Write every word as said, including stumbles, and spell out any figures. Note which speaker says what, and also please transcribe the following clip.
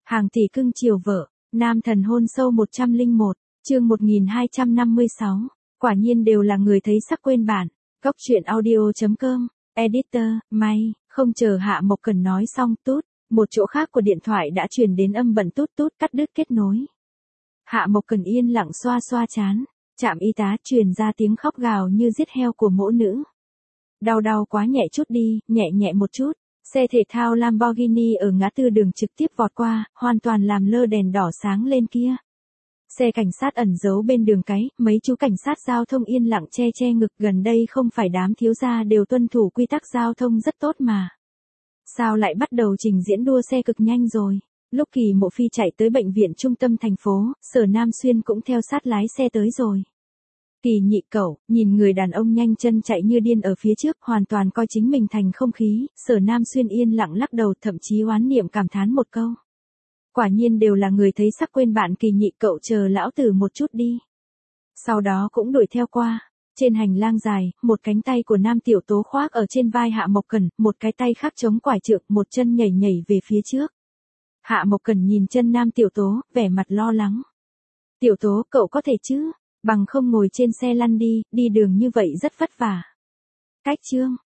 Speaker 1: Hàng tỷ cưng chiều vợ, nam thần hôn sâu một trăm lẻ một, chương một nghìn hai trăm năm mươi sáu. Quả nhiên đều là người thấy sắc quên bản. Góc truyện audio chấm com, editor, may, không chờ Hạ Mộc Cần nói xong tút, một chỗ khác của điện thoại đã truyền đến âm bận tút tút cắt đứt kết nối. Hạ Mộc Cần yên lặng xoa xoa trán, trạm y tá truyền ra tiếng khóc gào như giết heo của mỗ nữ. Đau đau quá, nhẹ chút đi, nhẹ nhẹ một chút. Xe thể thao Lamborghini ở ngã tư đường trực tiếp vọt qua, hoàn toàn làm lơ đèn đỏ sáng lên kia. Xe cảnh sát ẩn giấu bên đường cái, mấy chú cảnh sát giao thông yên lặng che che ngực, gần đây không phải đám thiếu gia đều tuân thủ quy tắc giao thông rất tốt mà. Sao lại bắt đầu trình diễn đua xe cực nhanh rồi? Lúc Kỳ Mộ Phi chạy tới bệnh viện trung tâm thành phố, Sở Nam Xuyên cũng theo sát lái xe tới rồi. Kỳ nhị cẩu, nhìn người đàn ông nhanh chân chạy như điên ở phía trước, hoàn toàn coi chính mình thành không khí, Sở Nam Xuyên yên lặng lắc đầu, thậm chí oán niệm cảm thán một câu. Quả nhiên đều là người thấy sắc quên bạn. Kỳ nhị cậu chờ lão tử một chút đi. Sau đó cũng đuổi theo qua. Trên hành lang dài, một cánh tay của Nam Tiểu Tố khoác ở trên vai Hạ Mộc Cần, một cái tay khác chống quải trượng, một chân nhảy nhảy về phía trước. Hạ Mộc Cần nhìn chân Nam Tiểu Tố, vẻ mặt lo lắng. Tiểu Tố, cậu có thể chứ? Bằng không ngồi trên xe lăn đi, đi đường như vậy rất vất vả. Cách chương,